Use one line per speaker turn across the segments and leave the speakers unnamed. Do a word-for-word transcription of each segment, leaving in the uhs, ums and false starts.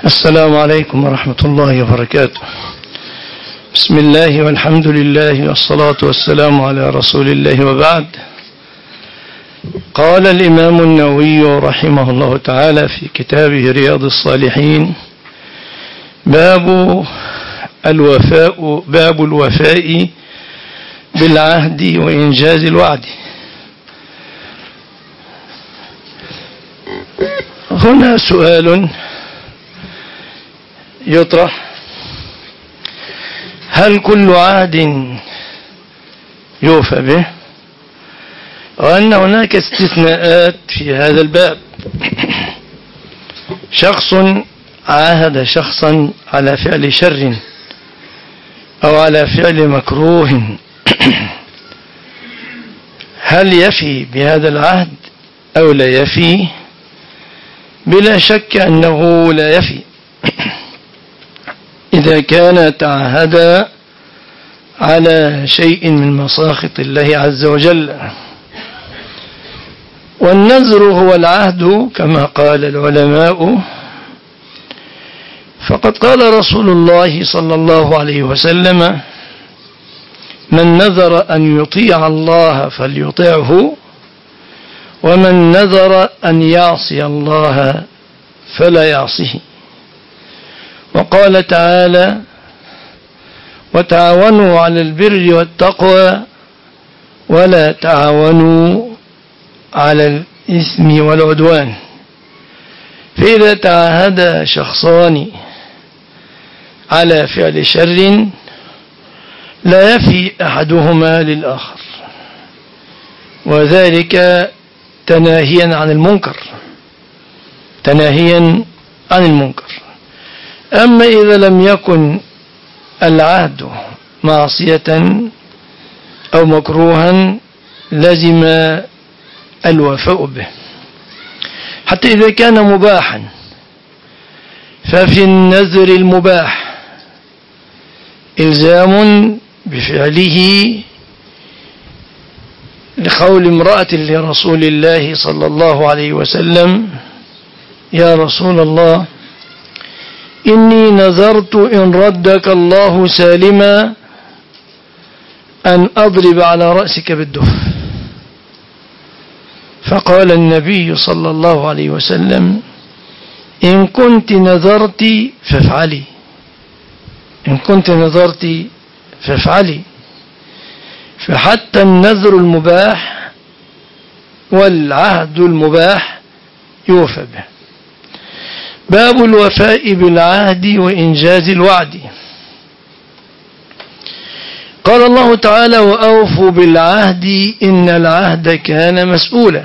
السلام عليكم ورحمة الله وبركاته. بسم الله والحمد لله والصلاة والسلام على رسول الله وبعد. قال الإمام النووي رحمه الله تعالى في كتابه رياض الصالحين: باب الوفاء باب الوفاء بالعهد وإنجاز الوعد. هنا سؤال يطرح: هل كل عهد يوفى به؟ وأن هناك استثناءات في هذا الباب. شخص عاهد شخصا على فعل شر أو على فعل مكروه، هل يفي بهذا العهد أو لا يفي؟ بلا شك أنه لا يفي إذا كان تعهد على شيء من مساخط الله عز وجل. والنذر هو العهد كما قال العلماء، فقد قال رسول الله صلى الله عليه وسلم: من نذر أن يطيع الله فليطعه، ومن نذر أن يعصي الله فلا يعصيه. وقال تعالى: وتعاونوا على البر والتقوى ولا تعاونوا على الإثم والعدوان. فإذا تعاهد شخصان على فعل شر لا يفي أحدهما للآخر، وذلك تناهيا عن المنكر تناهيا عن المنكر. أما إذا لم يكن العهد معصية أو مكروها لزم الوفاء به، حتى إذا كان مباحا. ففي النذر المباح إلزام بفعله، لقول امرأة لرسول الله صلى الله عليه وسلم: يا رسول الله، إني نذرت إن ردك الله سالما أن أضرب على رأسك بالدف. فقال النبي صلى الله عليه وسلم: إن كنت نذرت فافعلي إن كنت نذرت فافعلي. فحتى النذر المباح والعهد المباح يوفى به. باب الوفاء بالعهد وإنجاز الوعد. قال الله تعالى: وأوفوا بالعهد إن العهد كان مسؤولا.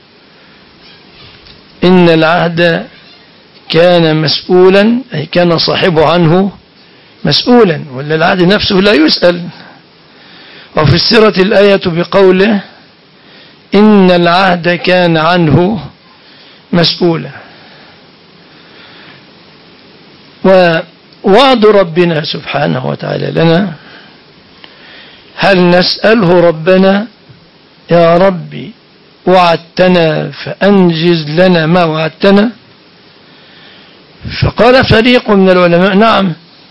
إن العهد كان مسؤولا، أي كان صاحبه عنه مسؤولا، ولا العهد نفسه لا يسأل. وفسرت الآية بقوله: إن العهد كان عنه مسؤولا. ووعد ربنا سبحانه وتعالى لنا، هل نسأله ربنا: يا ربي وعدتنا فأنجز لنا ما وعدتنا؟ فقال فريق من العلماء: نعم.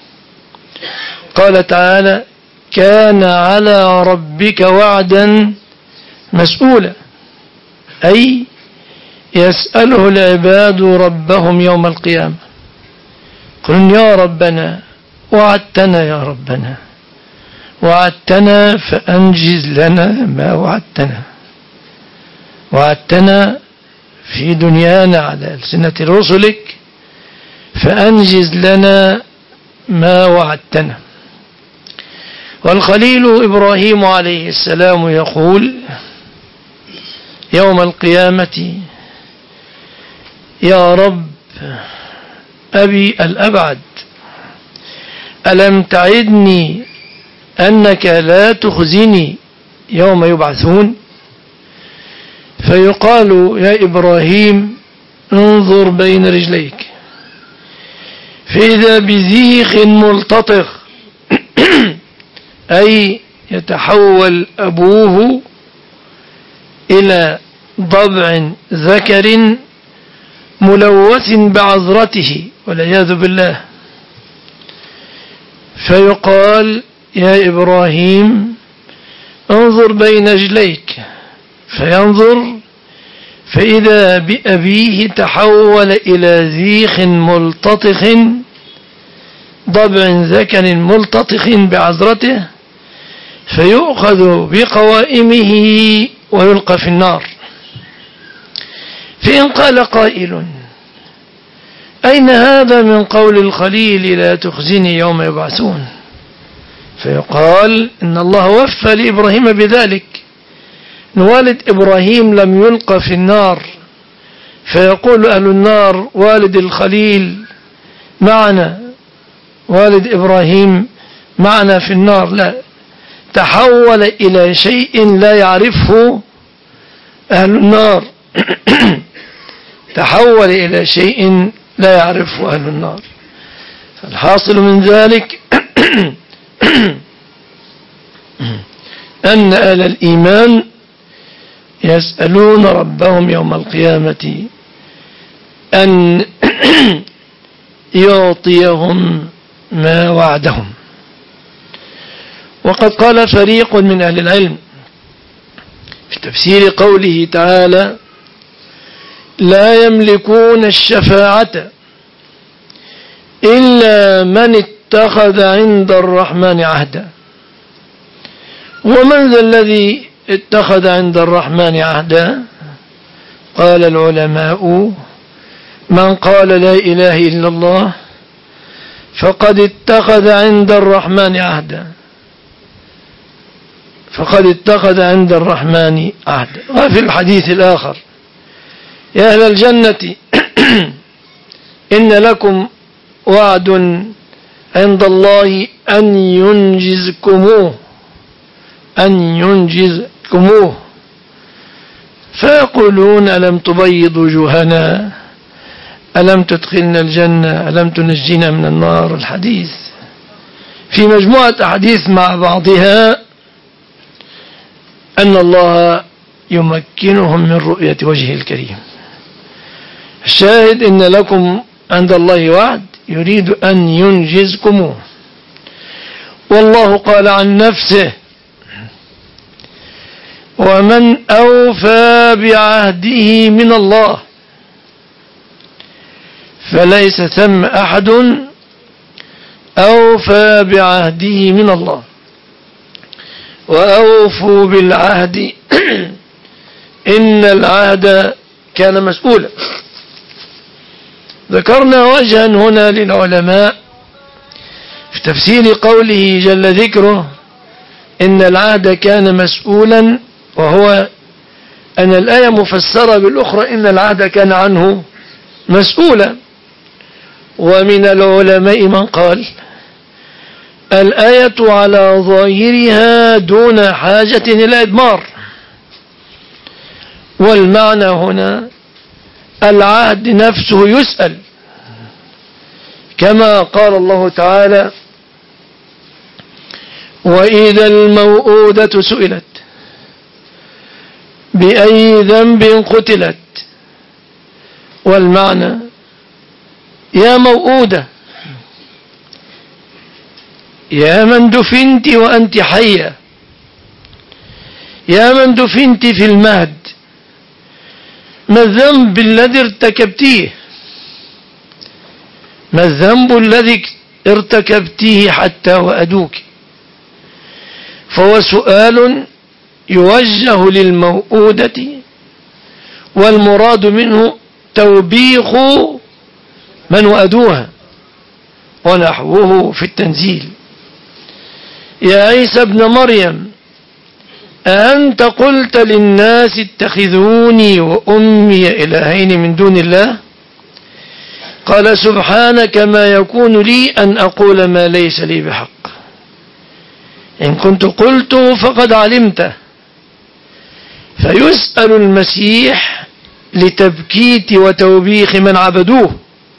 قال تعالى: كان على ربك وعدا مسؤولا، أي يسأله العباد ربهم يوم القيامة. قل: يا ربنا وعدتنا، يا ربنا وعدتنا فأنجز لنا ما وعدتنا. وعدتنا في دنيانا على ألسنة رسلك فأنجز لنا ما وعدتنا. والخليل إبراهيم عليه السلام يقول يوم القيامة: يا رب أبي الأبعد، ألم تعدني أنك لا تخزني يوم يبعثون؟ فيقال: يا إبراهيم انظر بين رجليك، فإذا بزيخ ملتطخ، أي يتحول أبوه إلى ضبع ذكر ملوث بعذرته والعياذ بالله، فيقال يا إبراهيم انظر بين رجليك، فينظر فإذا بأبيه تحول إلى ذيخ ملتطخ، ضبع ذكر ملتطخ بعذرته، فيؤخذ بقوائمه ويلقى في النار. فإن قال قائل أين هذا من قول الخليل لا تخزني يوم يبعثون؟ فيقال إن الله وفى لإبراهيم بذلك، والد إبراهيم لم يلقى في النار فيقول أهل النار والد الخليل معنا، والد إبراهيم معنا في النار، لا، تحول إلى شيء لا يعرفه أهل النار تحول إلى شيء لا يعرفه أهل النار. فالحاصل من ذلك أن أهل الإيمان يسألون ربهم يوم القيامة أن يعطيهم ما وعدهم. وقد قال فريق من أهل العلم في تفسير قوله تعالى لا يملكون الشفاعة إلا من اتخذ عند الرحمن عهدا. ومن ذا الذي اتخذ عند الرحمن عهدا؟ قال العلماء من قال لا إله إلا الله فقد اتخذ عند الرحمن عهدا، فقد اتخذ عند الرحمن عهدا. وفي الحديث الآخر يا أهل الجنة إن لكم وعد عند الله أن ينجزكموه أن ينجزكموه فيقولون ألم تبيض وجوهنا، ألم تدخلنا الجنة، ألم تنجينا من النار. الحديث في مجموعة أحاديث مع بعضها أن الله يمكنهم من رؤية وجهه الكريم. الشاهد إن لكم عند الله وعد يريد أن ينجزكموه. والله قال عن نفسه ومن أوفى بعهده من الله، فليس ثم أحد أوفى بعهده من الله. وأوفوا بالعهد إن العهد كان مسؤولا. ذكرنا وجها هنا للعلماء في تفسير قوله جل ذكره إن العهد كان مسؤولا، وهو أن الآية مفسرة بالأخرى إن العهد كان عنه مسؤولا. ومن العلماء من قال الآية على ظاهرها دون حاجة إلى إدمار، والمعنى هنا العهد نفسه يسأل، كما قال الله تعالى وإذا الموءودة سئلت بأي ذنب قتلت. والمعنى يا موءودة، يا من دفنت وأنت حية، يا من دفنت في المهد، ما الذنب الذي ارتكبتيه؟ ما الذنب الذي ارتكبتيه حتى وأدوك؟ فهو سؤال يوجه للموءودة، والمراد منه توبيخ من وأدوها ونحوه في التنزيل. يا عيسى ابن مريم أأنت قلت للناس اتخذوني وأمي إلهين من دون الله؟ قال سبحانك ما يكون لي أن أقول ما ليس لي بحق، إن كنت قلته فقد علمته. فيسأل المسيح لتبكيت وتوبيخ من عبدوه.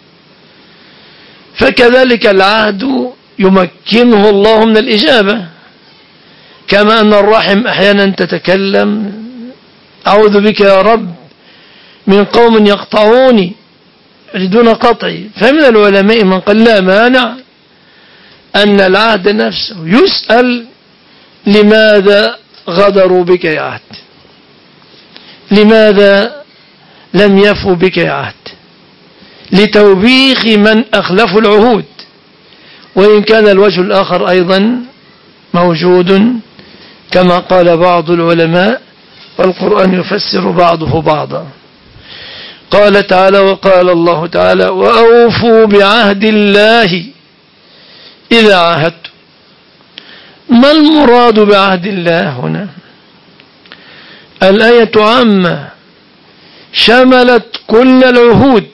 فكذلك العهد يمكنه الله من الإجابة، كما أن الرحم أحيانا تتكلم أعوذ بك يا رب من قوم يقطعوني، دون قطع. فمن العلماء من قال لا مانع أن العهد نفسه يسأل لماذا غدروا بك يا عهد، لماذا لم يفوا بك يا عهد، لتوبيخ من أخلفوا العهود. وإن كان الوجه الآخر أيضا موجود كما قال بعض العلماء، والقرآن يفسر بعضه بعضا. قال تعالى وقال الله تعالى وأوفوا بعهد الله إذا عاهدتم. ما المراد بعهد الله هنا؟ الآية عامة شملت كل العهود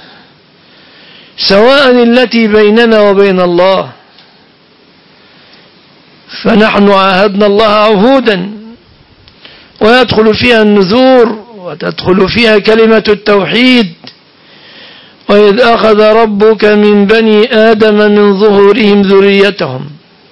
سواء التي بيننا وبين الله، فنحن عاهدنا الله عهودا ويدخل فيها النذور وتدخل فيها كلمة التوحيد. وإذ أخذ ربك من بني آدم من ظهورهم ذريتهم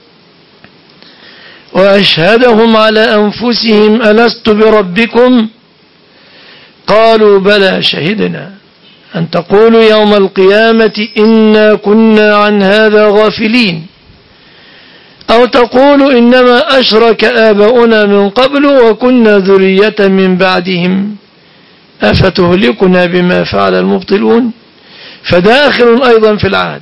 وأشهدهم على أنفسهم ألست بربكم قالوا بلى شهدنا أن تقولوا يوم القيامة إنا كنا عن هذا غافلين أو تقولوا إنما أشرك آباؤنا من قبل وكنا ذرية من بعدهم أفتهلكنا بما فعل المبطلون. فداخل أيضا في العهد.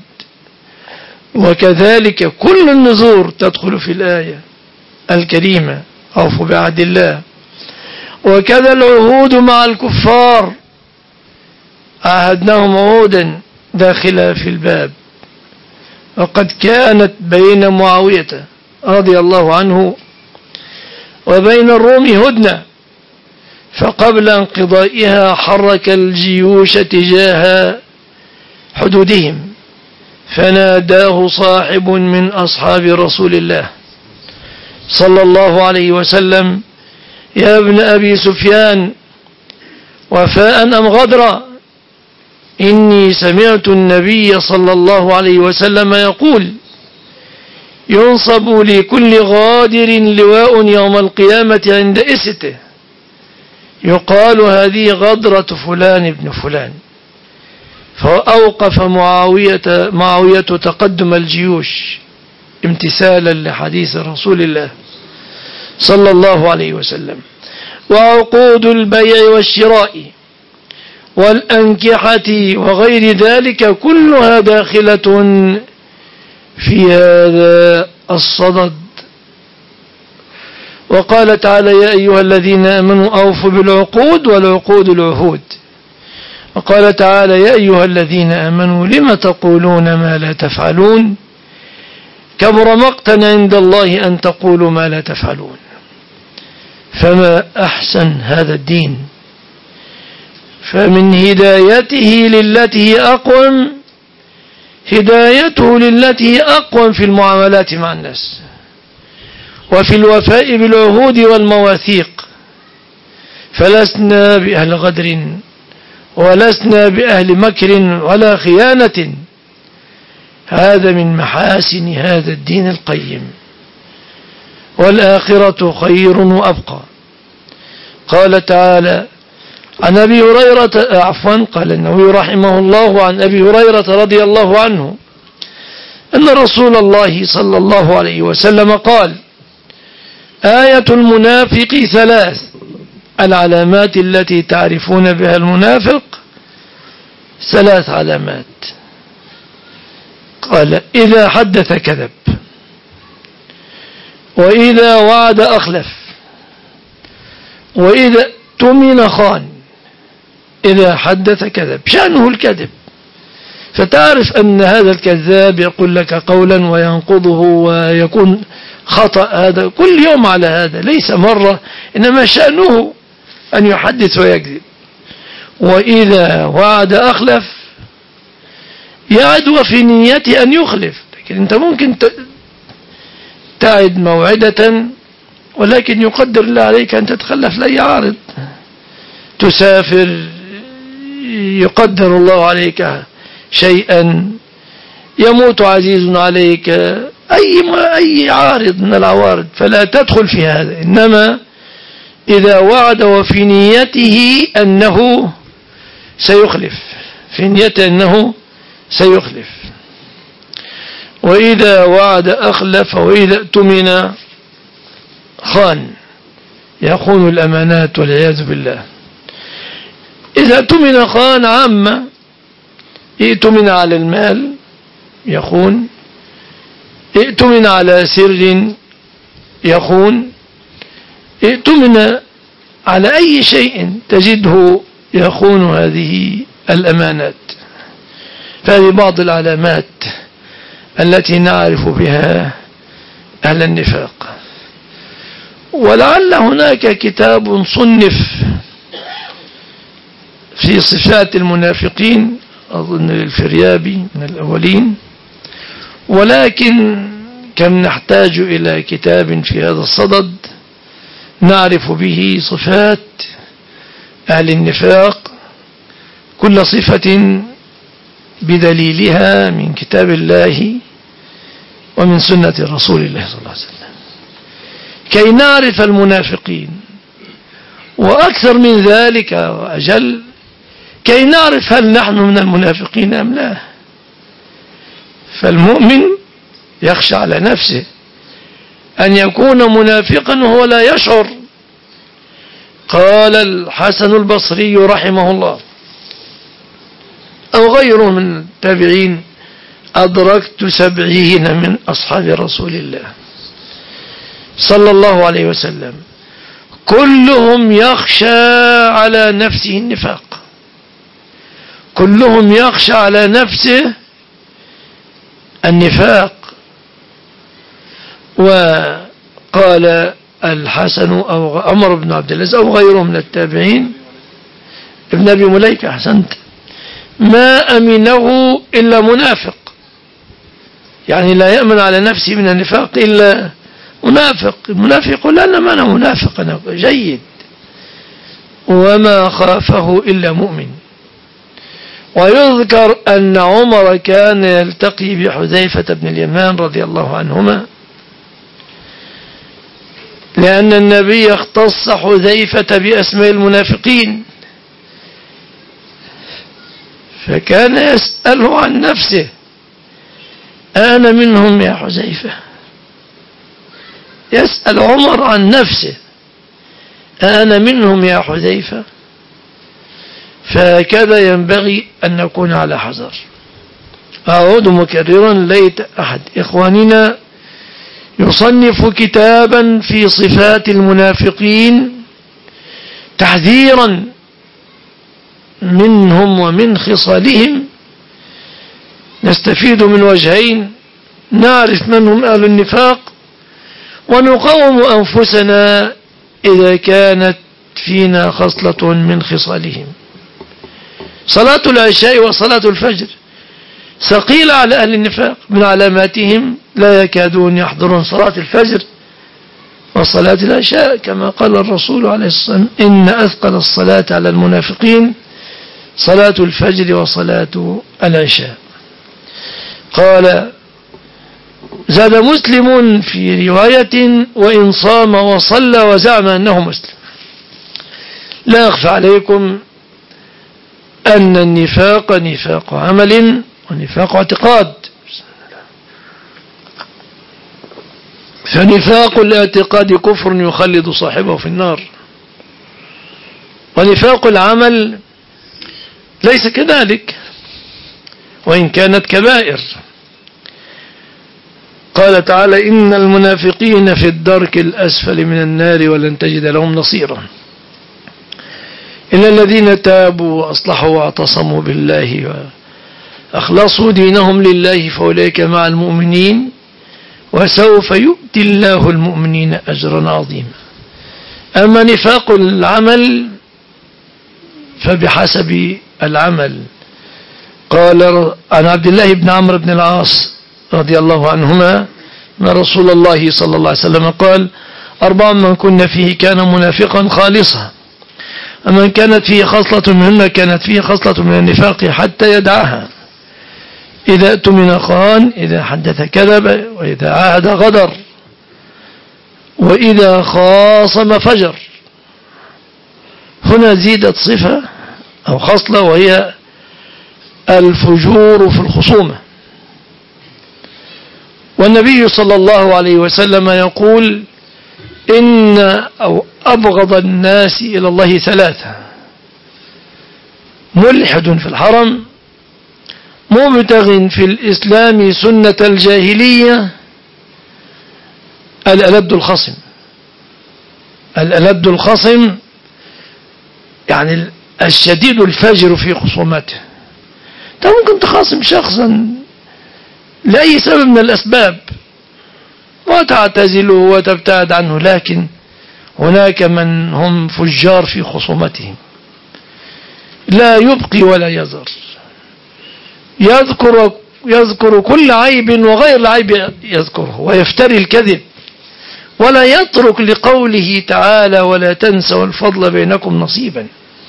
وكذلك كل النذور تدخل في الآية الكريمة أوفوا بعهد الله. وكذا العهود مع الكفار عاهدناهم عهودا داخلة في الباب. وقد كانت بين معاوية رضي الله عنه وبين الروم هدنة، فقبل انقضائها حرك الجيوش تجاه حدودهم فناداه صاحب من أصحاب رسول الله صلى الله عليه وسلم يا ابن أبي سفيان وفاء أم غدرا إني سمعت النبي صلى الله عليه وسلم يقول ينصب لكل غادر لواء يوم القيامة عند إسته يقال هذه غدرة فلان ابن فلان. فأوقف معاوية, معاوية تقدم الجيوش امتثالا لحديث رسول الله صلى الله عليه وسلم. وعقود البيع والشراء والأنكحة وغير ذلك كلها داخلة في هذا الصدد. وقال تعالى يا أيها الذين آمنوا أوفوا بالعقود والعقود العهود. وقال تعالى يا أيها الذين آمنوا لم تقولون ما لا تفعلون كبر مقتا عند الله أن تقولوا ما لا تفعلون. فما أحسن هذا الدين. فمن هدايته للتي هي أقوم هدايته للتي هي أقوم في المعاملات مع الناس وفي الوفاء بالعهود والمواثيق. فلسنا بأهل غدر ولسنا بأهل مكر ولا خيانة. هذا من محاسن هذا الدين القيم. والآخرة خير وأبقى. قال تعالى عن أبي هريرة عفوا قال النووي رحمه الله عن أبي هريرة رضي الله عنه أن رسول الله صلى الله عليه وسلم قال آية المنافق ثلاث. العلامات التي تعرفون بها المنافق ثلاث علامات. قال إذا حدث كذب وإذا وعد أخلف وإذا اؤتمن خان. إذا حدث كذب شأنه الكذب، فتعرف أن هذا الكذاب يقول لك قولا وينقضه ويكون خطأ. هذا كل يوم على هذا ليس مرة، إنما شأنه أن يحدث ويكذب. وإذا وعد أخلف يعد وفي نيته أن يخلف. لكن أنت ممكن تعد موعدة ولكن يقدر الله عليك أن تتخلف لأي عارض. تسافر يقدر الله عليك شيئا، يموت عزيز عليك، أي أي عارض من العوارض، فلا تدخل في هذا. إنما إذا وعد وفي نيته أنه سيخلف في نيته أنه سيخلف. وإذا وعد أخلف، وإذا اؤتمن خان، يخون الأمانات والعياذ بالله. إذا اؤتمن خان عامة، ائتمن على المال يخون، ائتمن على سر يخون، ائتمن على أي شيء تجده يخون هذه الأمانات. فهذه بعض العلامات التي نعرف بها أهل النفاق. ولعل هناك كتاب صنف في صفات المنافقين، أظن للفريابي من الأولين، ولكن كم نحتاج إلى كتاب في هذا الصدد نعرف به صفات أهل النفاق، كل صفة بدليلها من كتاب الله ومن سنة رسول الله صلى الله عليه وسلم، كي نعرف المنافقين. وأكثر من ذلك وأجل، كي نعرف هل نحن من المنافقين أم لا. فالمؤمن يخشى على نفسه أن يكون منافقا وهو لا يشعر. قال الحسن البصري رحمه الله أو غيره من التابعين: أدركت سبعين من أصحاب رسول الله صلى الله عليه وسلم كلهم يخشى على نفسه النفاق، كلهم يخشى على نفسه النفاق. وقال الحسن أو عمر بن عبد العزيز أو غيره من التابعين، ابن أبي مليكة، أحسنت، ما أمنه إلا منافق، يعني لا يأمن على نفسه من النفاق إلا منافق. المنافق لا أنا أنا منافق، أنا جيد. وما خافه إلا مؤمن. ويذكر أن عمر كان يلتقي بحذيفة بن اليمان رضي الله عنهما، لأن النبي اختص حذيفة بأسماء المنافقين، فكان يسأله عن نفسه: أنا منهم يا حذيفة؟ يسأل عمر عن نفسه: أنا منهم يا حذيفة؟ فهكذا ينبغي أن نكون على حذر. أعود مكررا: ليت أحد إخواننا يصنف كتابا في صفات المنافقين تحذيرا منهم ومن خصالهم، نستفيد من وجهين: نعرف من هم أهل النفاق، ونقاوم أنفسنا إذا كانت فينا خصلة من خصالهم. صلاة العشاء وصلاة الفجر ثقيلة على أهل النفاق، من علاماتهم لا يكادون يحضرون صلاة الفجر وصلاة العشاء، كما قال الرسول عليه الصلاة والسلام: إن أثقل الصلاة على المنافقين صلاة الفجر وصلاة العشاء. قال: زاد مسلم في رواية: وإن صام وصلى وزعم أنه مسلم. لا أخفى عليكم أن النفاق نفاق عمل ونفاق اعتقاد. فنفاق الاعتقاد كفر يخلد صاحبه في النار، ونفاق العمل ليس كذلك وإن كانت كبائر. قال تعالى: إن المنافقين في الدرك الأسفل من النار ولن تجد لهم نصيرا إلا الذين تابوا وأصلحوا واعتصموا بالله وأخلصوا دينهم لله فأولئك مع المؤمنين وسوف يؤتي الله المؤمنين أجرا عظيما. أما نفاق العمل فبحسب العمل. قال عن عبد الله بن عمرو بن العاص رضي الله عنهما أن رسول الله صلى الله عليه وسلم قال: أربع من كن فيه كان منافقا خالصا، ومن كانت فيه خصلة منهن كانت فيه خصلة من النفاق حتى يدعها: إذا اؤتمن خان، إذا حدث كذب، وإذا عاهد غدر، وإذا خاصم فجر. هنا زيدت صفة أو خصلة، وهي الفجور في الخصومة. والنبي صلى الله عليه وسلم يقول إن أو أبغض الناس إلى الله ثلاثة: ملحد في الحرم، مبتغ في الإسلام سنة الجاهلية، الألد الخصم. الألد الخصم يعني الشديد الفاجر في خصومته. أنت ممكن تخاصم شخصا لأي سبب من الأسباب وتعتزله وتبتعد عنه، لكن هناك من هم فجار في خصومتهم، لا يبقي ولا يذر، يذكر يذكر كل عيب وغير العيب يذكره، ويفتري الكذب، ولا يترك لقوله تعالى: ولا تنسوا الفضل بينكم نصيبا،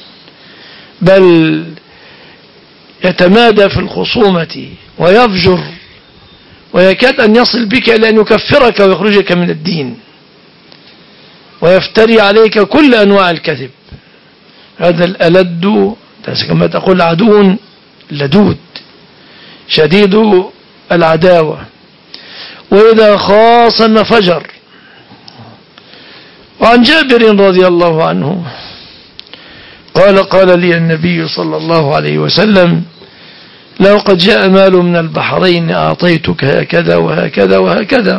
بل يتمادى في الخصومة ويفجر، ويكاد أن يصل بك إلى أن يكفرك ويخرجك من الدين، ويفتري عليك كل أنواع الكذب. هذا الألد كما تقول عدو لدود شديد العداوة، وإذا خاصم فجر. وعن جابر رضي الله عنه قال: قال لي النبي صلى الله عليه وسلم: لو قد جاء مال من البحرين أعطيتك هكذا وهكذا وهكذا،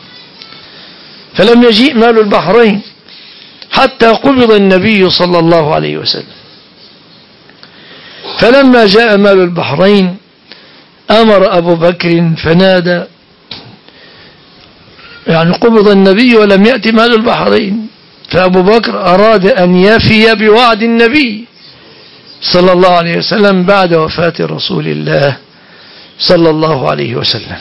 فلم يجيء مال البحرين حتى قبض النبي صلى الله عليه وسلم. فلما جاء مال البحرين أمر أبو بكر فنادى، يعني قبض النبي ولم يأتي مال البحرين، فأبو بكر أراد أن يفي بوعد النبي صلى الله عليه وسلم بعد وفاة رسول الله صلى الله عليه وسلم.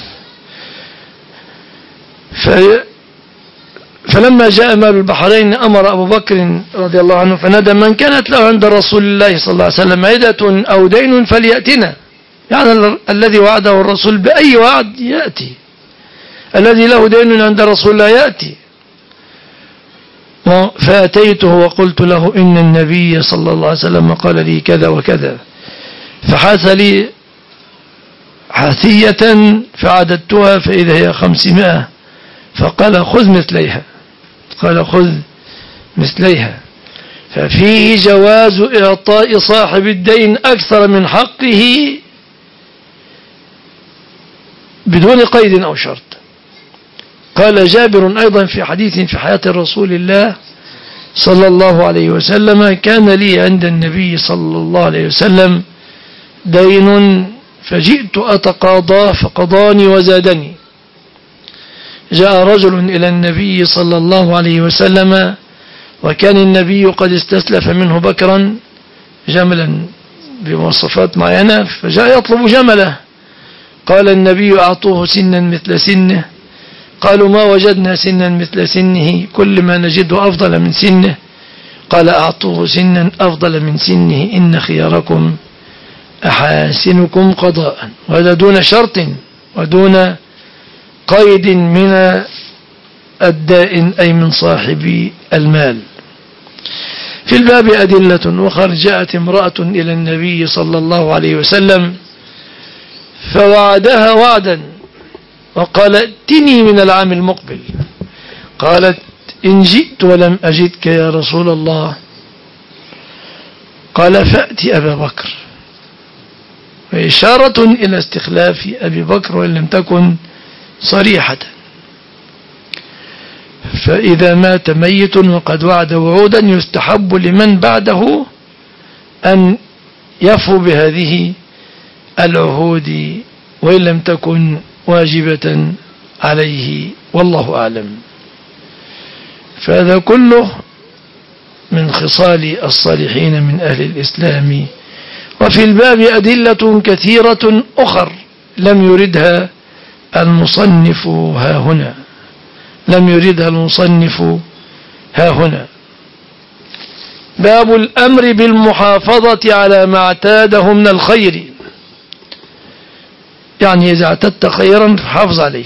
فلما جاء مال البحرين أمر أبو بكر رضي الله عنه فنادى: من كانت له عند رسول الله صلى الله عليه وسلم عدة أو دين فليأتنا. يعني الذي وعده الرسول بأي وعد يأتي، الذي له دين عند رسول الله يأتي. فأتيته وقلت له: إن النبي صلى الله عليه وسلم قال لي كذا وكذا. فحاث لي حاثية فعددتها فإذا هي خمسمائة، فقال: خذ مثليها. قال: خذ مثليها. ففيه جواز إعطاء صاحب الدين أكثر من حقه بدون قيد أو شرط. قال جابر أيضا في حديث في حياة رسول الله صلى الله عليه وسلم: كان لي عند النبي صلى الله عليه وسلم دين فجئت أتقاضاه فقضاني وزادني. جاء رجل إلى النبي صلى الله عليه وسلم وكان النبي قد استسلف منه بكرا جملا بمواصفات معينة، فجاء يطلب جمله. قال النبي: أعطوه سنا مثل سنه. قالوا: ما وجدنا سنا مثل سنه، كل ما نجده أفضل من سنه. قال: أعطوه سنا أفضل من سنه، إن خياركم أحاسنكم قضاء. وهذا دون شرط ودون قيد من الدائن أي من صاحب المال. في الباب أدلة أخرى: جاءت امرأة إلى النبي صلى الله عليه وسلم فوعدها وعدا وقال: ائتني من العام المقبل. قالت: إن جئت ولم أجدك يا رسول الله. قال: فأتي أبا بكر. وإشارة إلى استخلاف أبي بكر وإن لم تكن صريحة. فإذا مات ميت وقد وعد وعودا يستحب لمن بعده أن يفوا بهذه العهود وإن لم تكن واجبة عليه، والله أعلم. فهذا كله من خصال الصالحين من أهل الإسلام. وفي الباب أدلة كثيرة أخر لم يردها المصنف ها هنا لم يردها المصنف ها هنا. باب الأمر بالمحافظة على ما اعتاده من الخير، يعني إذا اعتدت خيرا فحافظ عليه.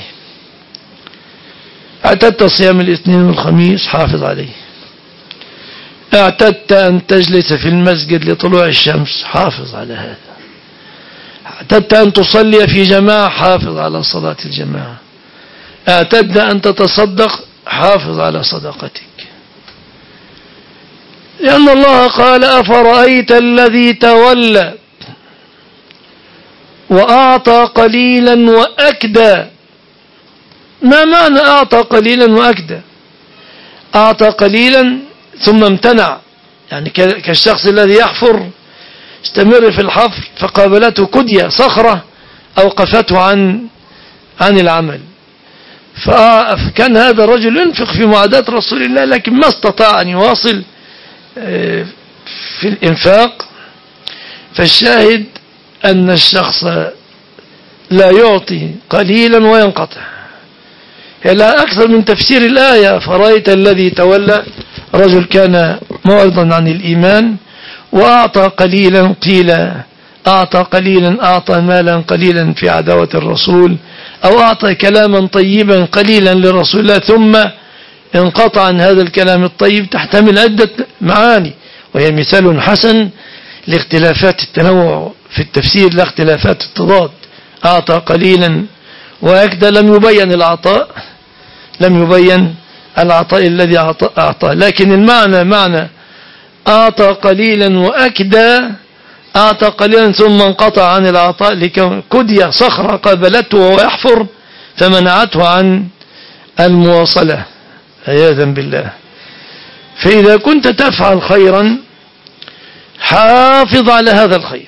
اعتدت صيام الاثنين والخميس حافظ عليه. اعتدت أن تجلس في المسجد لطلوع الشمس حافظ على هذا. اعتدت أن تصلي في جماعة حافظ على صلاة الجماعة. اعتدت أن تتصدق حافظ على صدقتك، لأن الله قال أفرأيت الذي تولى وأعطى قليلا وأكدى. ما معنى أعطى قليلا وأكدى؟ أعطى قليلا ثم امتنع، يعني كالشخص الذي يحفر استمر في الحفر فقابلته كدية صخرة أوقفته عن عن العمل. فكان هذا الرجل ينفق في معاداة رسول الله لكن ما استطاع أن يواصل في الإنفاق. فالشاهد أن الشخص لا يعطي قليلا وينقطع. لا أكثر من تفسير الآية فرأيت الذي تولى، رجل كان معرضا عن الإيمان وأعطى قليلا، قيل أعطى قليلا أعطى مالا قليلا في عداوة الرسول، أو أعطى كلاما طيبا قليلا لرسول الله ثم انقطع عن هذا الكلام الطيب، تحتمل عدة معاني، وهي مثال حسن لاختلافات التنوع في التفسير لا اختلافات التضاد. أعطى قليلا وأكدى، لم يبين العطاء لم يبين العطاء الذي أعطاه، لكن المعنى معنى أعطى قليلا وأكدى، أعطى قليلا ثم انقطع عن العطاء لكون كدية صخرة قابلته وهو يحفر فمنعته عن المواصلة عياذا بالله. فإذا كنت تفعل خيرا حافظ على هذا الخير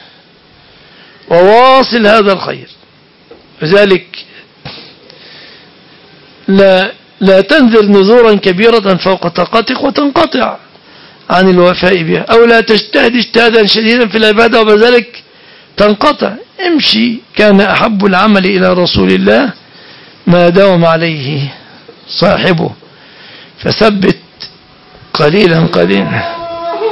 وواصل هذا الخير، لذلك لا لا تنذر نذورا كبيرة فوق طاقتك وتنقطع عن الوفاء بها، أو لا تجتهد اجتهادا شديدا في العبادة وبذلك تنقطع. امشي، كان أحب العمل إلى رسول الله ما داوم عليه صاحبه، فثبت قليلا قليلا.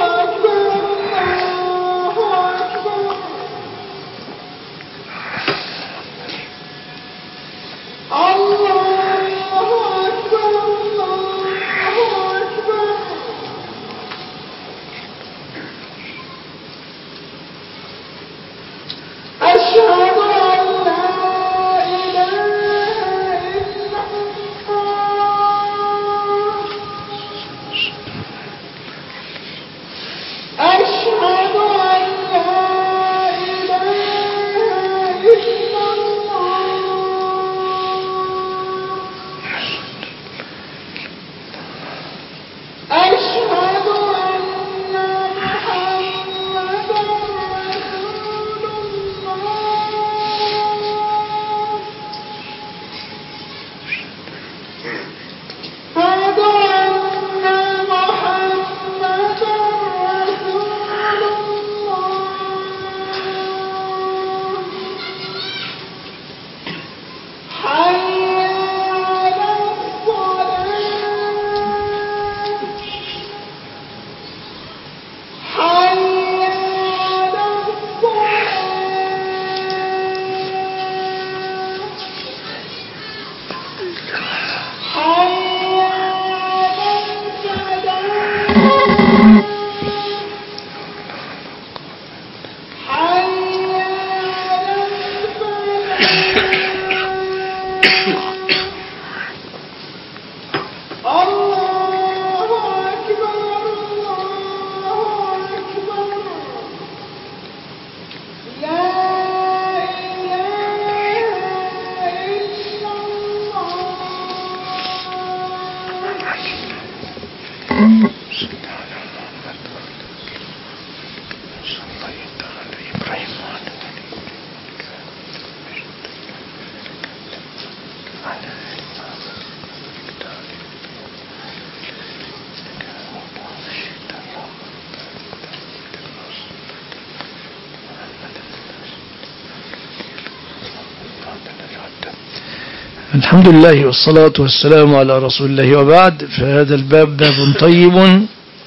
الحمد لله والصلاة والسلام على رسول الله، وبعد، فهذا الباب باب طيب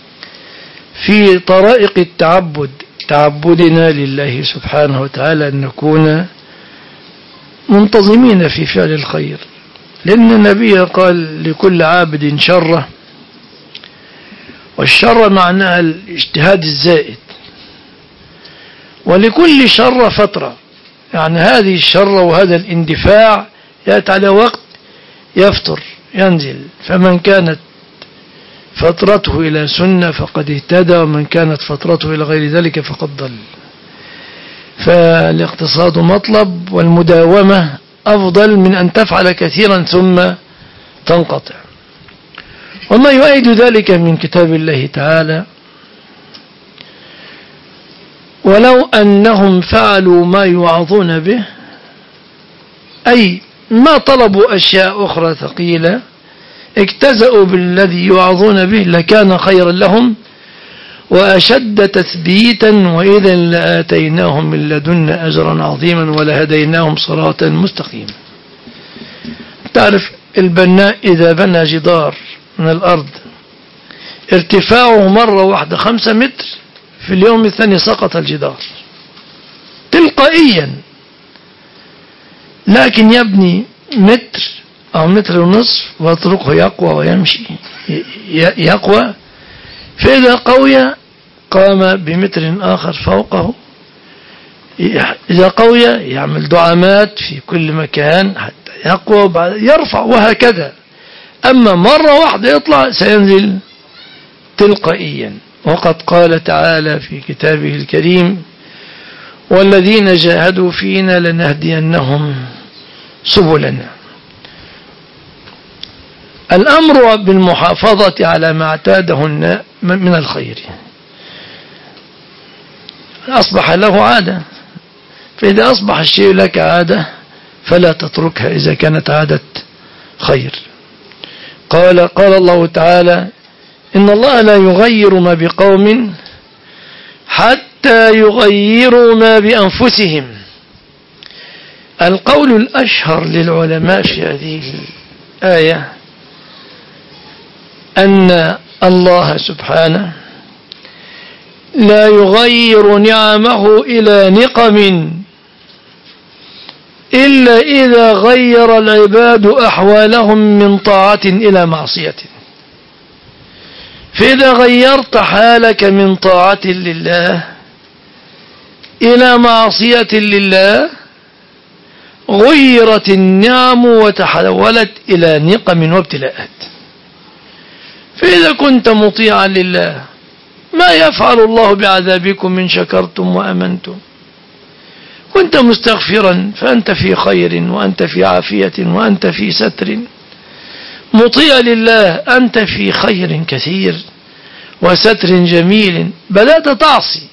في طرائق التعبد، تعبدنا لله سبحانه وتعالى أن نكون منتظمين في فعل الخير، لأن النبي قال لكل عابد شرة، والشر معناها الاجتهاد الزائد، ولكل شر فترة، يعني هذه الشرة وهذا الاندفاع يأتي على وقت يفتر ينزل. فمن كانت فترته إلى سنة فقد اهتدى، ومن كانت فترته إلى غير ذلك فقد ضل. فالاقتصاد مطلب، والمداومة أفضل من أن تفعل كثيرا ثم تنقطع. وما يؤيد ذلك من كتاب الله تعالى: ولو أنهم فعلوا ما يوعظون به، أي ما طلبوا أشياء أخرى ثقيلة، اجتزأوا بالذي يوعظون به لكان خيرا لهم وأشد تثبيتا، وإذا لآتيناهم من لدنا أجرا عظيما ولهديناهم صراطا مستقيما. تعرف البناء إذا بنى جدار من الأرض ارتفاعه مرة واحدة خمسة متر، في اليوم الثاني سقط الجدار تلقائيا، لكن يبني متر أو متر ونصف ويتركه يقوى ويمشي يقوى، فإذا قوي قام بمتر آخر فوقه، إذا قوي يعمل دعامات في كل مكان حتى يقوى وبعد يرفع، وهكذا. أما مرة واحدة يطلع سينزل تلقائيا. وقد قال تعالى في كتابه الكريم: والذين جاهدوا فينا لنهدينهم سبلنا. الأمر بالمحافظة على ما اعتاده من الخير أصبح له عادة، فإذا أصبح الشيء لك عادة فلا تتركها إذا كانت عادة خير. قال قال الله تعالى: إن الله لا يغير ما بقوم حتى يغيروا ما بأنفسهم. القول الأشهر للعلماء في هذه الآية أن الله سبحانه لا يغير نعمه إلى نقم إلا إذا غير العباد أحوالهم من طاعة إلى معصية. فإذا غيرت حالك من طاعة لله إلى معصية لله غيرت النعم وتحولت إلى نقم وابتلاءات. فإذا كنت مطيعا لله ما يفعل الله بعذابكم من شكرتم وأمنتم، كنت مستغفرا فأنت في خير وأنت في عافية وأنت في ستر، مطيع لله أنت في خير كثير وستر جميل. بدأت تعصي،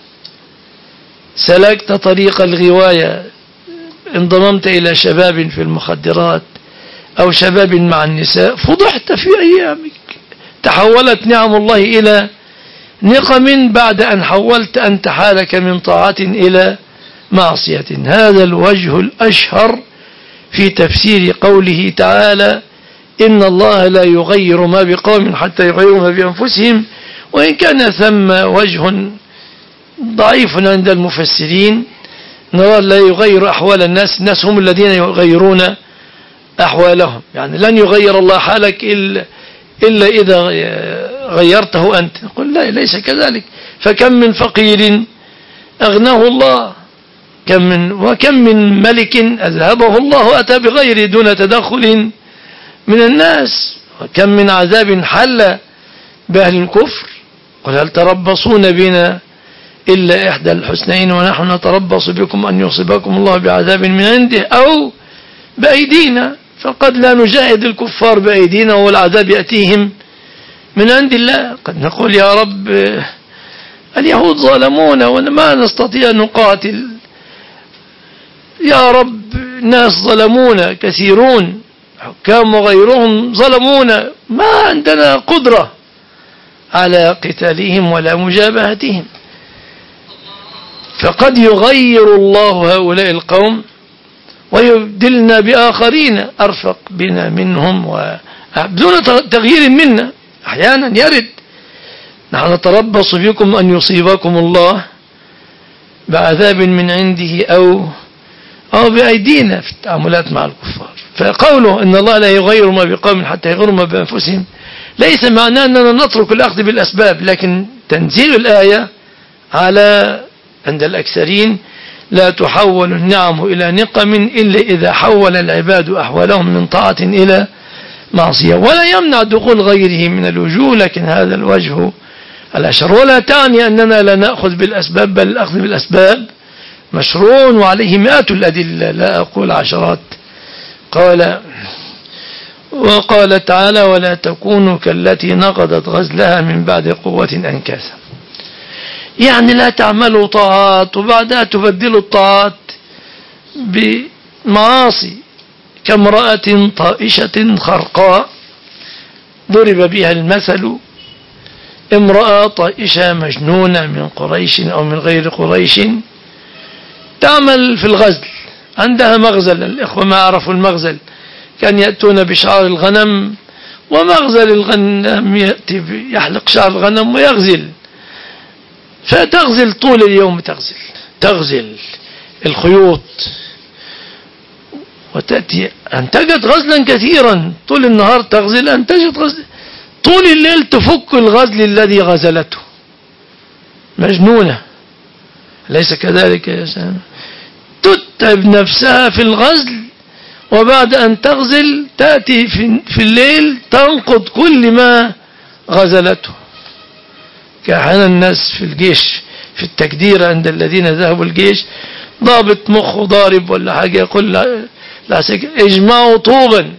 سلكت طريق الغواية، انضممت إلى شباب في المخدرات أو شباب مع النساء، فضحت في أيامك، تحولت نعم الله إلى نقم بعد أن حولت أنت حالك من طاعة إلى معصية. هذا الوجه الأشهر في تفسير قوله تعالى: إن الله لا يغير ما بقوم حتى يغيروا ما بأنفسهم، وإن كان ثم وجه ضعيف عند المفسرين، نرى لا يغير أحوال الناس، الناس هم الذين يغيرون أحوالهم، يعني لن يغير الله حالك إلا, إلا إذا غيرته أنت. نقول لا، ليس كذلك. فكم من فقير أغناه الله، كم من وكم من ملك أذهبه الله أتى بغيره دون تدخل من الناس، وكم من عذاب حل بأهل الكفر. قل هل تربصون بنا إلا إحدى الحسنين ونحن نتربص بكم أن يصيبكم الله بعذاب من عنده أو بأيدينا، فقد لا نجاهد الكفار بأيدينا والعذاب يأتيهم من عند الله. قد نقول يا رب اليهود ظلمونا وما نستطيع أن نقاتل، يا رب الناس ظلمونا كثيرون، حكام وغيرهم ظلمونا، ما عندنا قدرة على قتالهم ولا مجابهتهم. فقد يغير الله هؤلاء القوم ويبدلنا بآخرين أرفق بنا منهم بدون تغيير منا. أحيانا يرد نحن نتربص بكم أن يصيبكم الله بعذاب من عنده أو أو بأيدينا في التعاملات مع الكفار. فقوله إن الله لا يغير ما بقوم حتى يغيروا ما بأنفسهم ليس معناه أننا نترك الأخذ بالأسباب، لكن تنزيل الآية على عند الأكثرين لا تحول النعم إلى نقم إلا إذا حول العباد أحوالهم من طاعة إلى معصية. ولا يمنع دخول غيره من الوجوه، لكن هذا الوجه الأشهر. ولا تعني أننا لا نأخذ بالأسباب، بل الأخذ بالأسباب مشروع وعليه مئات الأدلة لا أقول عشرات. قال وقال تعالى: ولا تكونوا كالتي نقضت غزلها من بعد قوة أنكاثا. يعني لا تعملوا طاعات وبعدها تبدلوا الطاعات بمعاصي، كامرأة طائشة خرقاء ضرب بها المثل، امرأة طائشة مجنونة من قريش أو من غير قريش تعمل في الغزل، عندها مغزل. الإخوة ما عرفوا المغزل، كان يأتون بشعر الغنم، ومغزل الغنم يأتي يحلق شعر الغنم ويغزل، فتغزل طول اليوم، تغزل تغزل الخيوط، وتأتي أنتجت غزلا كثيرا طول النهار، تغزل أنتجت غزل، طول الليل تفك الغزل الذي غزلته، مجنونة ليس كذلك يا سلام؟ تتعب نفسها في الغزل، وبعد أن تغزل تأتي في الليل تنقض كل ما غزلته. كأحيانا الناس في الجيش في التكدير عند الذين ذهبوا الجيش، ضابط مخه ضارب ولا حاجة، يقول لا اجمعوا طوبا،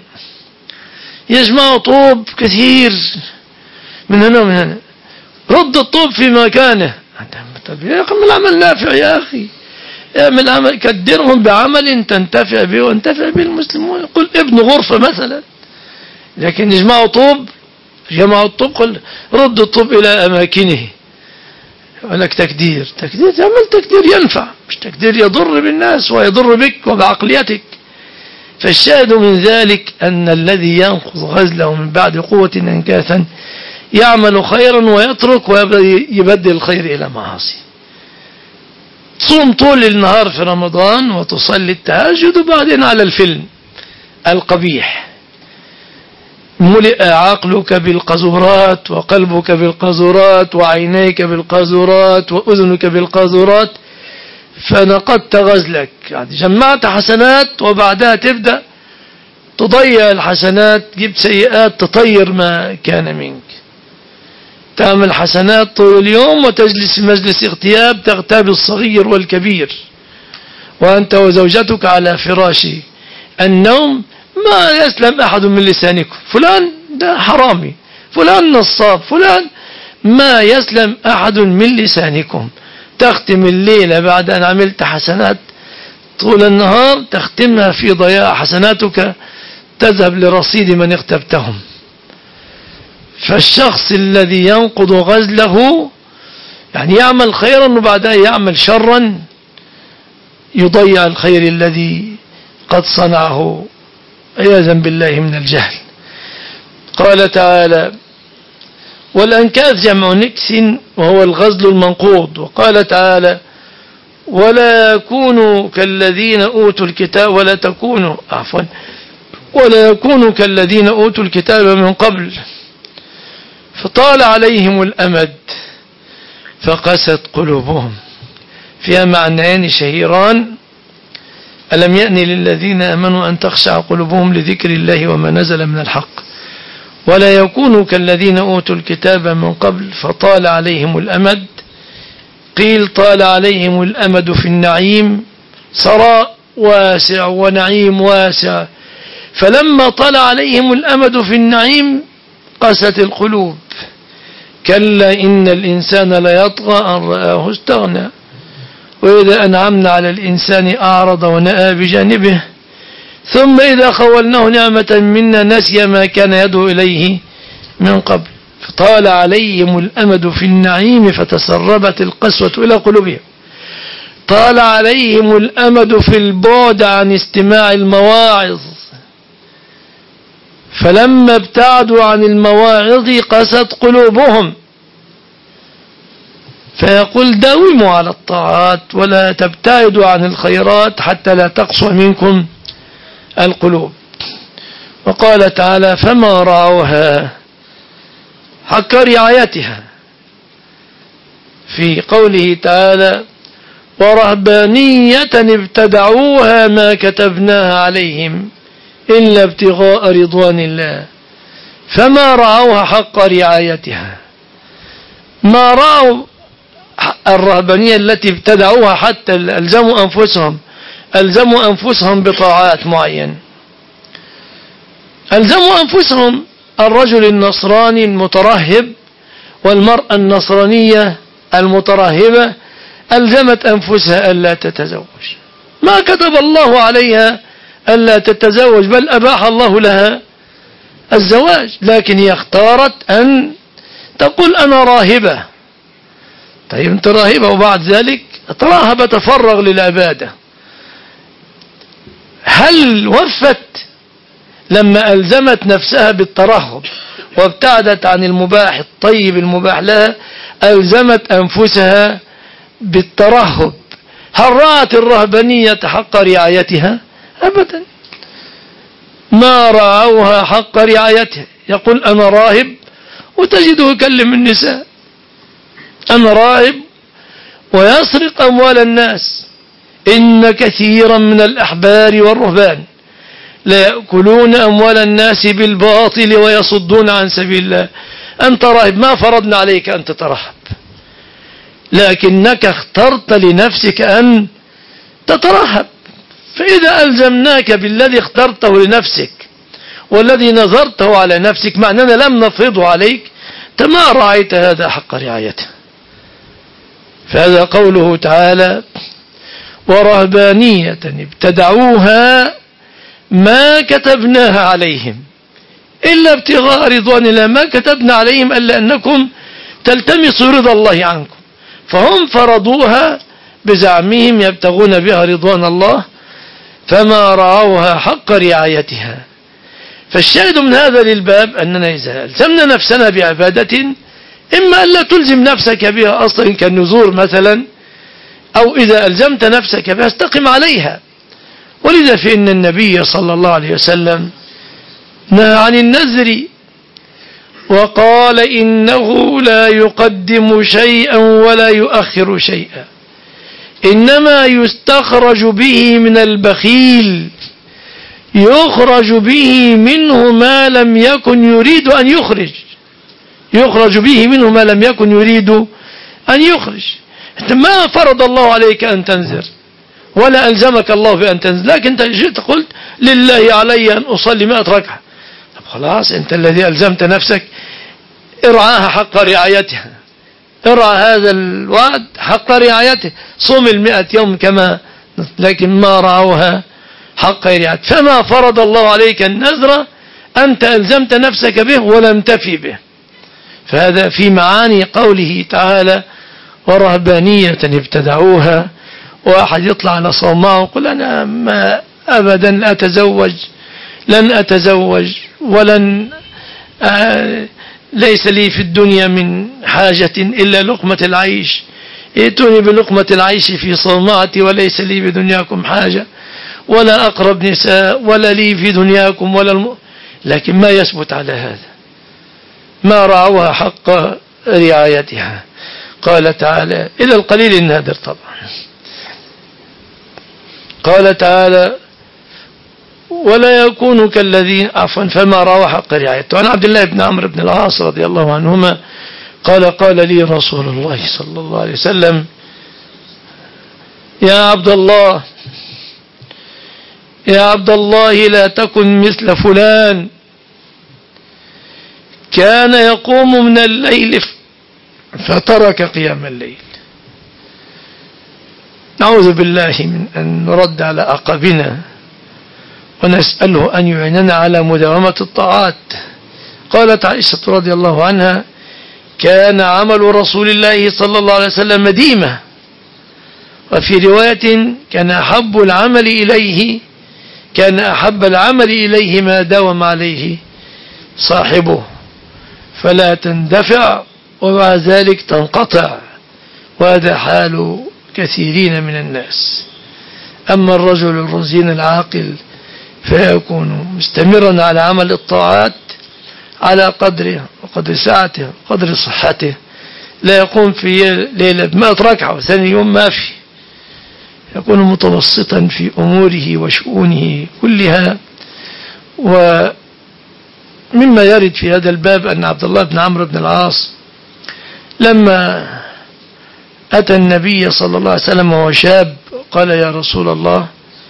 يجمعوا طوب كثير من هنا ومن هنا، رد الطوب في مكانه. يا أخي من العمل نافع يا أخي، اعمل عمل، كدرهم بعمل تنتفع به وانتفع به المسلمون. يقول ابن غرفة مثلا، لكن يجمعوا طوب، جمعوا الطوب، قل رد الطوب إلى أماكنه. يقول لك تكدير، تكدير تعمل تكدير ينفع، مش تكدير يضر بالناس ويضر بك وبعقليتك. فالشاهد من ذلك أن الذي ينقض غزله من بعد قوة أنكاثا يعمل خيرا ويترك ويبدل الخير إلى معاصي. تصوم طول النهار في رمضان وتصلي التهجد، وبعدين على الفيلم القبيح، ملئ عقلك بالقذورات وقلبك بالقذورات وعينيك بالقذورات وأذنك بالقذورات، فنقضت غزلك، يعني جمعت حسنات وبعدها تبدأ تضيع الحسنات، جبت سيئات تطير ما كان منك. تعمل حسنات طول اليوم وتجلس في مجلس اغتياب تغتاب الصغير والكبير، وأنت وزوجتك على فراش النوم ما يسلم أحد من لسانكم، فلان ده حرامي، فلان نصاب، فلان، ما يسلم أحد من لسانكم. تختم الليلة بعد أن عملت حسنات طول النهار، تختمها في ضياع حسناتك تذهب لرصيد من اغتبتهم. فالشخص الذي ينقض غزله يعني يعمل خيرا وبعدها يعمل شرا، يضيع الخير الذي قد صنعه عياذا بالله من الجهل. قال تعالى: والأنكاث جمع نكس وهو الغزل المنقوض. وقال تعالى: ولا يكونوا كالذين أوتوا الكتاب ولا تكونوا عفوا ولا يكونوا كالذين أوتوا الكتاب من قبل فطال عليهم الأمد فقست قلوبهم. فيها معنيان شهيران: ألم يأن للذين آمنوا أن تخشع قلوبهم لذكر الله وما نزل من الحق، ولا يكونوا كالذين أوتوا الكتاب من قبل فطال عليهم الأمد. قيل طال عليهم الأمد في النعيم، ثراء واسع ونعيم واسع، فلما طال عليهم الأمد في النعيم قست القلوب. كلا إن الإنسان ليطغى أن رآه استغنى، وإذا أنعمنا على الإنسان أعرض ونأى بجانبه، ثم إذا خولناه نعمة منا نسي ما كان يدعو إليه من قبل. فطال عليهم الأمد في النعيم فتسربت القسوة إلى قلوبهم. طال عليهم الأمد في البعد عن استماع المواعظ، فلما ابتعدوا عن المواعظ قست قلوبهم. فيقول: داوموا على الطاعات ولا تبتعدوا عن الخيرات حتى لا تقسو منكم القلوب. وقال تعالى: فما رعوها حق رعايتها، في قوله تعالى: ورهبانية ابتدعوها ما كتبناها عليهم إلا ابتغاء رضوان الله فما رعوها حق رعايتها. ما رعوا الرهبانية التي ابتدعوها حتى ألزموا أنفسهم ألزموا أنفسهم بطاعات معينة. ألزموا أنفسهم الرجل النصراني المترهب والمرأة النصرانية المترهبة ألزمت أنفسها ألا تتزوج، ما كتب الله عليها ألا تتزوج، بل أباح الله لها الزواج، لكن هي اختارت أن تقول أنا راهبة. طيب أنت راهبة وبعد ذلك تراهب تفرغ للعبادة، هل وفت لما ألزمت نفسها بالترهب وابتعدت عن المباح الطيب المباح لها؟ ألزمت أنفسها بالترهب، هل رأت الرهبانية حق رعايتها؟ أبدا، ما رعوها حق رعايتها. يقول أنا راهب وتجده يكلم النساء، أنا راهب ويسرق أموال الناس. إن كثيرا من الأحبار والرهبان لا يأكلون أموال الناس بالباطل ويصدون عن سبيل الله. أنت راهب، ما فرضنا عليك أن تترهب، لكنك اخترت لنفسك أن تترهب، فإذا ألزمناك بالذي اخترته لنفسك والذي نظرته على نفسك معنانا لم نفرضه عليك، ما رعيت هذا حق رعايته. فهذا قوله تعالى ورهبانية ابتدعوها ما كتبناها عليهم إلا ابتغاء رضوان الله، ما كتبنا عليهم إلا أنكم تلتمسوا رضا الله عنكم، فهم فرضوها بزعمهم يبتغون بها رضوان الله فما رعوها حق رعايتها. فالشاهد من هذا للباب أننا إذا ألزمنا نفسنا بعبادة إما أن لا تلزم نفسك بها أصلا كالنذور مثلا، أو إذا ألزمت نفسك بها استقم عليها. ولذا فإن النبي صلى الله عليه وسلم نهى عن النذر وقال إنه لا يقدم شيئا ولا يؤخر شيئا، إنما يستخرج به من البخيل، يخرج به منه ما لم يكن يريد أن يخرج يخرج به منه ما لم يكن يريد أن يخرج. أنت ما فرض الله عليك أن تنذر ولا ألزمك الله بأن تنذر، لكن أنت جئت قلت لله علي أن أصلي مئة ركعة. طب خلاص، أنت الذي ألزمت نفسك ارعاها حق رعايتها، ارعى هذا الوعد حق رعايته، صوم المئة يوم كما، لكن ما رعوها حق رعايته. فما فرض الله عليك النذر أنت ألزمت نفسك به ولم تفي به. فهذا في معاني قوله تعالى ورهبانية ابتدعوها. واحد يطلع على صومعه ويقول أنا ما أبدا أتزوج، لن أتزوج ولن آه ليس لي في الدنيا من حاجة إلا لقمة العيش، ائتوني بلقمة العيش في صومعتي وليس لي بدنياكم حاجة، ولا أقرب نساء ولا لي في دنياكم ولا الم... لكن ما يثبت على هذا، ما رعوها حق رعايتها. قال تعالى إلى القليل النادر طبعا، قال تعالى ولا يكون كالذين عفوا فما رعوا حق رعايته. وعن عبد الله بن عمرو بن العاص رضي الله عنهما قال قال لي رسول الله صلى الله عليه وسلم يا عبد الله يا عبد الله لا تكن مثل فلان كان يقوم من الليل فترك قيام الليل. نعوذ بالله من أن نرد على أعقابنا ونسأله أن يعيننا على مداومة الطاعات. قالت عائشة رضي الله عنها كان عمل رسول الله صلى الله عليه وسلم مديمة، وفي رواية كان أحب العمل إليه كان أحب العمل إليه ما داوم عليه صاحبه، فلا تندفع ومع ذلك تنقطع، وهذا حال كثيرين من الناس. أما الرجل الرزين العاقل فيكون مستمرا على عمل الطاعات على قدره وقدر ساعته وقدر صحته، لا يقوم في ليلة مئة ركعة وثاني يوم ما في، يكون متوسطا في أموره وشؤونه كلها. ومما يرد في هذا الباب أن عبد الله بن عمرو بن العاص لما أتى النبي صلى الله عليه وسلم وهو شاب قال: يا رسول الله،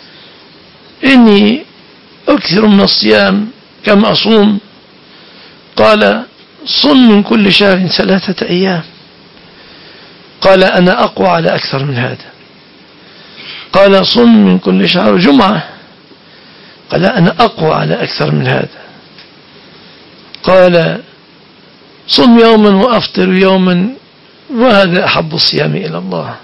إني أكثر من الصيام، كم أصوم؟ قال: صم من كل شهر ثلاثة أيام. قال: أنا أقوى على أكثر من هذا. قال: صم من كل شهر جمعة. قال: أنا أقوى على أكثر من هذا. قال: صم يوما وأفطر يوما، وهذا أحب الصيام إلى الله.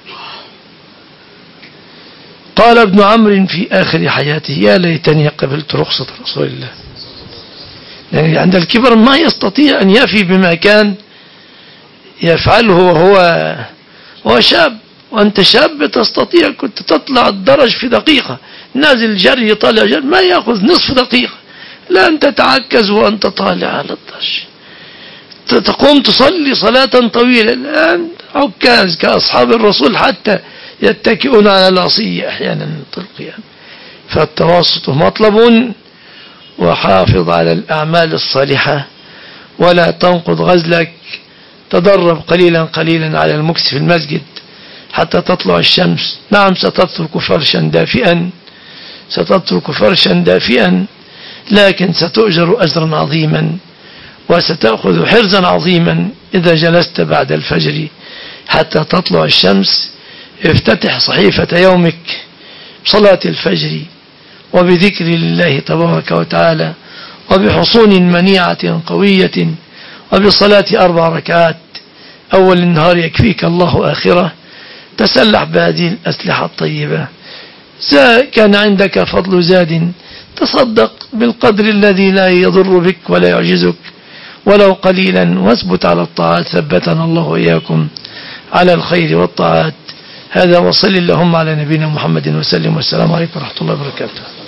قال ابن عمرو في آخر حياته: يا ليتني قبلت رخصة رسول الله. يعني عند الكبر ما يستطيع أن يفي بما كان يفعله وهو هو شاب. وأنت شاب تستطيع، كنت تطلع الدرج في دقيقة، نازل جري طالع جري ما يأخذ نصف دقيقة. لا، أنت تتعكز وأنت طالع على الدرج، تقوم تصلي صلاة طويلة. الآن عكاز كأصحاب الرسول حتى يتكئون على العصي أحيانا في القيام. فالتوسط مطلب، وحافظ على الأعمال الصالحة ولا تنقض غزلك. تدرب قليلا قليلا على المكث في المسجد حتى تطلع الشمس. نعم، ستترك فرشا دافئا ستترك فرشا دافئا لكن ستؤجر أجرا عظيما، وستأخذ حرزا عظيما إذا جلست بعد الفجر حتى تطلع الشمس. افتتح صحيفة يومك بصلاة الفجر وبذكر الله تبارك وتعالى وبحصون منيعة قوية وبصلاة أربع ركعات. أول النهار يكفيك الله آخرة. تسلح بهذه الأسلحة الطيبة. كان عندك فضل زاد تصدق بالقدر الذي لا يضر بك ولا يعجزك ولو قليلا، واثبت على الطاعات. ثبتنا الله وإياكم على الخير والطاعات. هذا، وصل اللهم على نبينا محمد وسلم، والسلام عليكم ورحمة الله وبركاته.